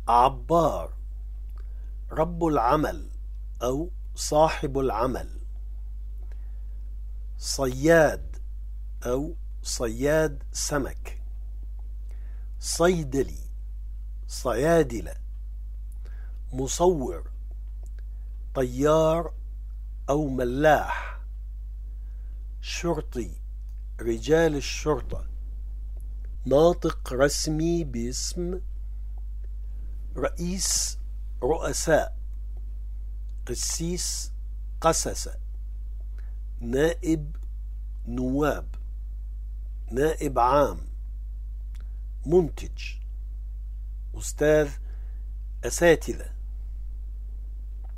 عبار، رب العمل أو صاحب العمل. صياد أو صياد سمك. صيدلي، صيادلة. مصور، طيار أو ملاح. شرطي، رجال الشرطة. ناطق رسمي باسم رئيس، رؤساء. قسيس، قسسة. نائب، نواب. نائب عام. منتج، أستاذ، أساتذة.